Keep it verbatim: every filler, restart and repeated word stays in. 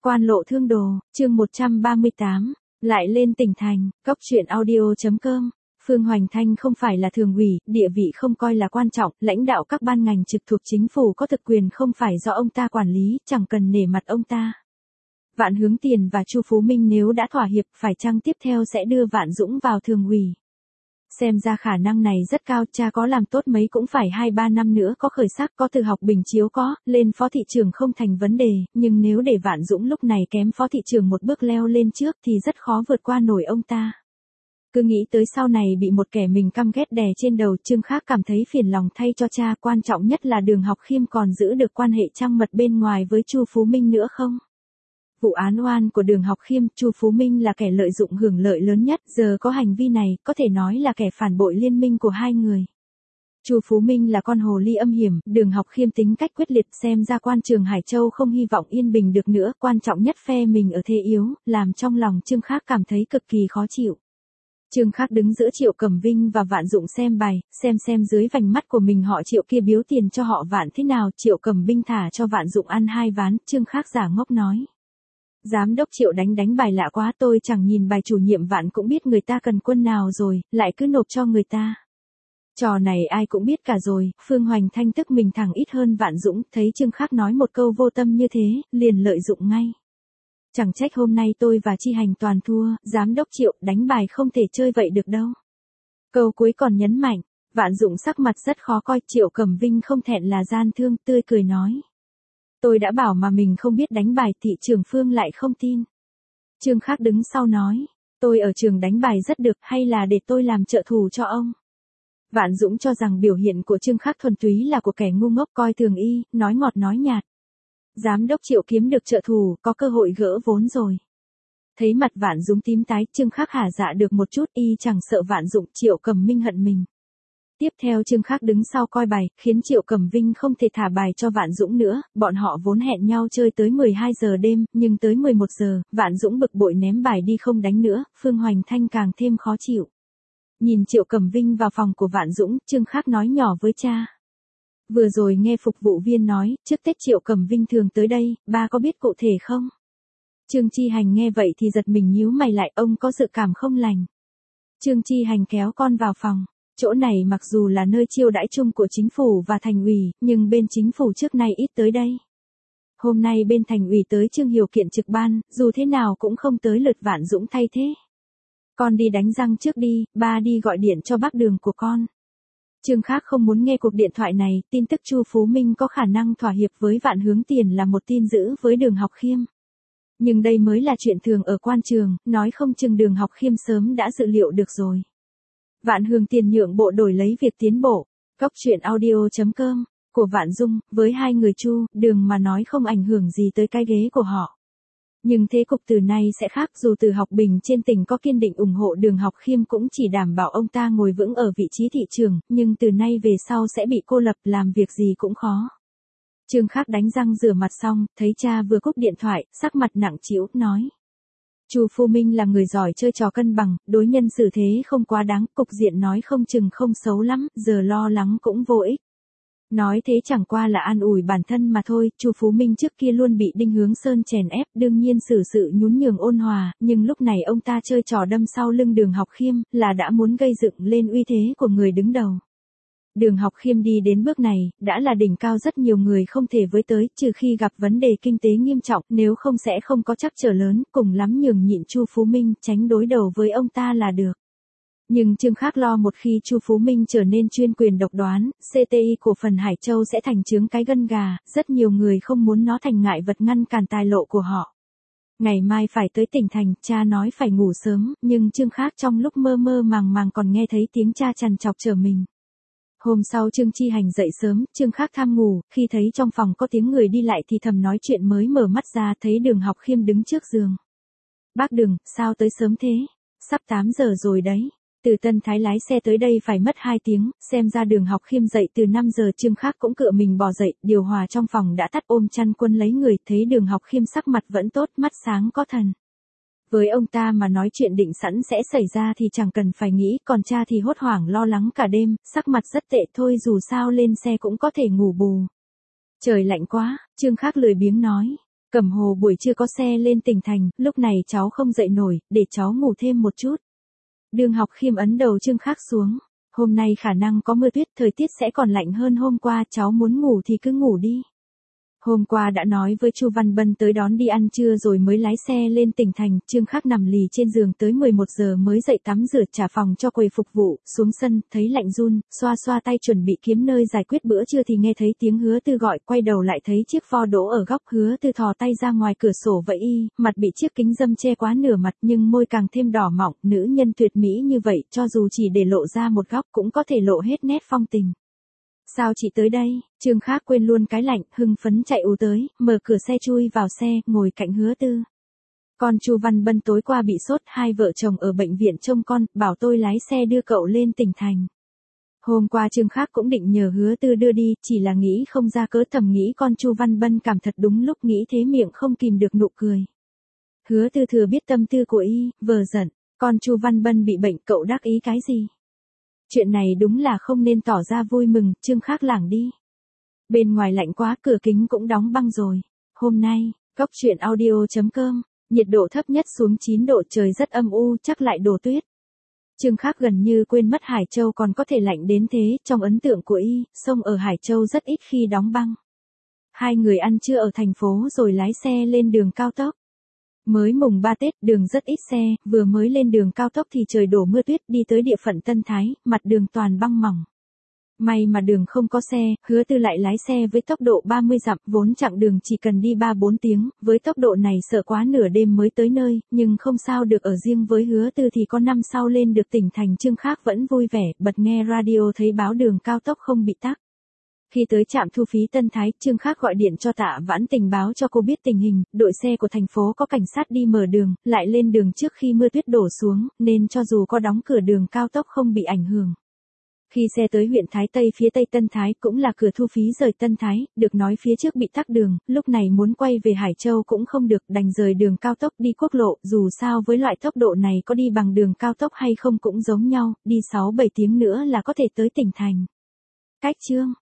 Quan lộ thương đồ, chương một trăm ba mươi tám, lại lên tỉnh thành, cốc truyện audio.com. Phương Hoành Thanh không phải là thường ủy, địa vị không coi là quan trọng, lãnh đạo các ban ngành trực thuộc chính phủ có thực quyền không phải do ông ta quản lý, chẳng cần nể mặt ông ta. Vạn Hướng Tiền và Chu Phú Minh nếu đã thỏa hiệp, phải chăng tiếp theo sẽ đưa Vạn Dũng vào thường ủy? Xem ra khả năng này rất cao, cha có làm tốt mấy cũng phải hai ba năm nữa có khởi sắc, có từ học bình chiếu có, lên phó thị trưởng không thành vấn đề, nhưng nếu để Vạn Dũng lúc này kém phó thị trưởng một bước leo lên trước thì rất khó vượt qua nổi ông ta. Cứ nghĩ tới sau này bị một kẻ mình căm ghét đè trên đầu, Trương Khác cảm thấy phiền lòng thay cho cha, quan trọng nhất là Đường Học Khiêm còn giữ được quan hệ trăng mật bên ngoài với Chu Phú Minh nữa không? Vụ án oan của Đường Học Khiêm, Chu Phú Minh là kẻ lợi dụng hưởng lợi lớn nhất, giờ có hành vi này, có thể nói là kẻ phản bội liên minh của hai người. Chu Phú Minh là con hồ ly âm hiểm, Đường Học Khiêm tính cách quyết liệt, xem ra quan trường Hải Châu không hy vọng yên bình được nữa, quan trọng nhất phe mình ở thế yếu, làm trong lòng Trương Khác cảm thấy cực kỳ khó chịu. Trương Khác đứng giữa Triệu Cẩm Vinh và Vạn Dũng xem bài, xem xem dưới vành mắt của mình họ Triệu kia biếu tiền cho họ Vạn thế nào, Triệu Cẩm Vinh thả cho Vạn Dũng ăn hai ván, Trương Khác giả ngốc nói. Giám đốc Triệu đánh đánh bài lạ quá, tôi chẳng nhìn bài chủ nhiệm Vạn cũng biết người ta cần quân nào rồi, lại cứ nộp cho người ta. Trò này ai cũng biết cả rồi, Phương Hoành Thanh tức mình thẳng ít hơn Vạn Dũng, thấy Trương Khác nói một câu vô tâm như thế, liền lợi dụng ngay. Chẳng trách hôm nay tôi và Chi Hành toàn thua, giám đốc Triệu đánh bài không thể chơi vậy được đâu. Câu cuối còn nhấn mạnh, Vạn Dũng sắc mặt rất khó coi, Triệu Cẩm Vinh không thẹn là gian thương, tươi cười nói. Tôi đã bảo mà mình không biết đánh bài, thị trưởng Phương lại không tin. Trương Khác đứng sau nói, tôi ở trường đánh bài rất được, hay là để tôi làm trợ thủ cho ông? Vạn Dũng cho rằng biểu hiện của Trương Khác thuần túy là của kẻ ngu ngốc, coi thường y, nói ngọt nói nhạt. Giám đốc Triệu kiếm được trợ thủ, có cơ hội gỡ vốn rồi. Thấy mặt Vạn Dũng tím tái, Trương Khác hả dạ được một chút, y chẳng sợ Vạn Dũng, Triệu Cẩm Minh hận mình. Tiếp theo Trương Khác đứng sau coi bài, khiến Triệu Cẩm Vinh không thể thả bài cho Vạn Dũng nữa, bọn họ vốn hẹn nhau chơi tới mười hai giờ đêm, nhưng tới mười một giờ, Vạn Dũng bực bội ném bài đi không đánh nữa, Phương Hoành Thanh càng thêm khó chịu. Nhìn Triệu Cẩm Vinh vào phòng của Vạn Dũng, Trương Khác nói nhỏ với cha. Vừa rồi nghe phục vụ viên nói, trước Tết Triệu Cẩm Vinh thường tới đây, ba có biết cụ thể không? Trương Chi Hành nghe vậy thì giật mình nhíu mày lại, ông có dự cảm không lành. Trương Chi Hành kéo con vào phòng. Chỗ này mặc dù là nơi chiêu đãi chung của chính phủ và thành ủy, nhưng bên chính phủ trước nay ít tới đây. Hôm nay bên thành ủy tới Trương Hiểu Kiện trực ban, dù thế nào cũng không tới lượt Vạn Dũng thay thế. Con đi đánh răng trước đi, ba đi gọi điện cho bác Đường của con. Trương Khác không muốn nghe cuộc điện thoại này, tin tức Chu Phú Minh có khả năng thỏa hiệp với Vạn Hướng Tiền là một tin dữ với Đường Học Khiêm. Nhưng đây mới là chuyện thường ở quan trường, nói không chừng Đường Học Khiêm sớm đã dự liệu được rồi. Vạn Hướng Tiền nhượng bộ đổi lấy việc tiến bộ. Cốc truyện audio.com, của Vạn Dung, với hai người Chu, Đường mà nói không ảnh hưởng gì tới cái ghế của họ. Nhưng thế cục từ nay sẽ khác, dù Từ Học Bình trên tỉnh có kiên định ủng hộ Đường Học Khiêm cũng chỉ đảm bảo ông ta ngồi vững ở vị trí thị trường, nhưng từ nay về sau sẽ bị cô lập, làm việc gì cũng khó. Trương Khác đánh răng rửa mặt xong, thấy cha vừa cúp điện thoại, sắc mặt nặng trĩu, nói. Chu Phú Minh là người giỏi chơi trò cân bằng, đối nhân xử thế không quá đáng, cục diện nói không chừng không xấu lắm, giờ lo lắng cũng vô ích. Nói thế chẳng qua là an ủi bản thân mà thôi, Chu Phú Minh trước kia luôn bị Đinh Hướng Sơn chèn ép, đương nhiên xử sự nhún nhường ôn hòa, nhưng lúc này ông ta chơi trò đâm sau lưng Đường Học Khiêm, là đã muốn gây dựng lên uy thế của người đứng đầu. Đường Học Khiêm đi đến bước này, đã là đỉnh cao rất nhiều người không thể với tới, trừ khi gặp vấn đề kinh tế nghiêm trọng, nếu không sẽ không có trắc trở lớn, cùng lắm nhường nhịn Chu Phú Minh, tránh đối đầu với ông ta là được. Nhưng Trương Khác lo một khi Chu Phú Minh trở nên chuyên quyền độc đoán, xê tê i của phần Hải Châu sẽ thành chướng cái gân gà, rất nhiều người không muốn nó thành ngại vật ngăn cản tài lộ của họ. Ngày mai phải tới tỉnh thành, cha nói phải ngủ sớm, nhưng Trương Khác trong lúc mơ mơ màng màng còn nghe thấy tiếng cha trằn trọc chờ mình. Hôm sau Trương Chi Hành dậy sớm, Trương Khác tham ngủ, khi thấy trong phòng có tiếng người đi lại thì thầm nói chuyện mới mở mắt ra thấy Đường Học Khiêm đứng trước giường. Bác Đường, sao tới sớm thế? Sắp tám giờ rồi đấy. Từ Tân Thái lái xe tới đây phải mất hai tiếng, xem ra Đường Học Khiêm dậy từ năm giờ. Trương Khác cũng cựa mình bò dậy, điều hòa trong phòng đã tắt, ôm chăn quân lấy người, thấy Đường Học Khiêm sắc mặt vẫn tốt, mắt sáng có thần. Với ông ta mà nói chuyện định sẵn sẽ xảy ra thì chẳng cần phải nghĩ, còn cha thì hốt hoảng lo lắng cả đêm, sắc mặt rất tệ, thôi dù sao lên xe cũng có thể ngủ bù. Trời lạnh quá, Trương Khác lười biếng nói. Cẩm Hồ buổi trưa có xe lên tỉnh thành, lúc này cháu không dậy nổi, để cháu ngủ thêm một chút. Đường Học Khiêm ấn đầu Trương Khắc xuống. Hôm nay khả năng có mưa tuyết, thời tiết sẽ còn lạnh hơn hôm qua, cháu muốn ngủ thì cứ ngủ đi. Hôm qua đã nói với Chu Văn Bân tới đón đi ăn trưa rồi mới lái xe lên tỉnh thành, Trương Khắc nằm lì trên giường tới mười một giờ mới dậy tắm rửa trả phòng cho quầy phục vụ, xuống sân, thấy lạnh run, xoa xoa tay chuẩn bị kiếm nơi giải quyết bữa trưa thì nghe thấy tiếng Hứa Tư gọi, quay đầu lại thấy chiếc pho đỗ ở góc, Hứa Tư thò tay ra ngoài cửa sổ vẫy y, mặt bị chiếc kính râm che quá nửa mặt nhưng môi càng thêm đỏ mọng, nữ nhân tuyệt mỹ như vậy, cho dù chỉ để lộ ra một góc cũng có thể lộ hết nét phong tình. Sao chị tới đây? Trương Khắc quên luôn cái lạnh, hưng phấn chạy ù tới, mở cửa xe chui vào xe, ngồi cạnh Hứa Tư. Con Chu Văn Bân tối qua bị sốt, hai vợ chồng ở bệnh viện trông con, bảo tôi lái xe đưa cậu lên tỉnh thành. Hôm qua Trương Khắc cũng định nhờ Hứa Tư đưa đi, chỉ là nghĩ không ra cớ, thầm nghĩ con Chu Văn Bân cảm thật đúng lúc, nghĩ thế miệng không kìm được nụ cười. Hứa Tư thừa biết tâm tư của y, vờ giận, con Chu Văn Bân bị bệnh, cậu đắc ý cái gì? Chuyện này đúng là không nên tỏ ra vui mừng, Trương Khắc lảng đi. Bên ngoài lạnh quá, cửa kính cũng đóng băng rồi. Hôm nay, Cốc truyện audio chấm com, nhiệt độ thấp nhất xuống chín độ, trời rất âm u, chắc lại đổ tuyết. Trương Khắc gần như quên mất Hải Châu còn có thể lạnh đến thế, trong ấn tượng của y, sông ở Hải Châu rất ít khi đóng băng. Hai người ăn trưa ở thành phố rồi lái xe lên đường cao tốc. Mới mùng ba Tết, đường rất ít xe, vừa mới lên đường cao tốc thì trời đổ mưa tuyết, đi tới địa phận Tân Thái, mặt đường toàn băng mỏng. May mà đường không có xe, Hứa Tư lại lái xe với tốc độ ba mươi dặm, vốn chặng đường chỉ cần đi ba bốn tiếng, với tốc độ này sợ quá nửa đêm mới tới nơi, nhưng không sao được, ở riêng với Hứa Tư thì có năm sau lên được tỉnh thành. Trương Khắc vẫn vui vẻ, bật nghe radio thấy báo đường cao tốc không bị tắc. Khi tới trạm thu phí Tân Thái, Trương Khắc gọi điện cho Tạ Vãn Tình báo cho cô biết tình hình, đội xe của thành phố có cảnh sát đi mở đường, lại lên đường trước khi mưa tuyết đổ xuống, nên cho dù có đóng cửa đường cao tốc không bị ảnh hưởng. Khi xe tới huyện Thái Tây phía tây Tân Thái, cũng là cửa thu phí rời Tân Thái, được nói phía trước bị tắc đường, lúc này muốn quay về Hải Châu cũng không được, đành rời đường cao tốc đi quốc lộ, dù sao với loại tốc độ này có đi bằng đường cao tốc hay không cũng giống nhau, đi sáu bảy tiếng nữa là có thể tới tỉnh thành. Cách chương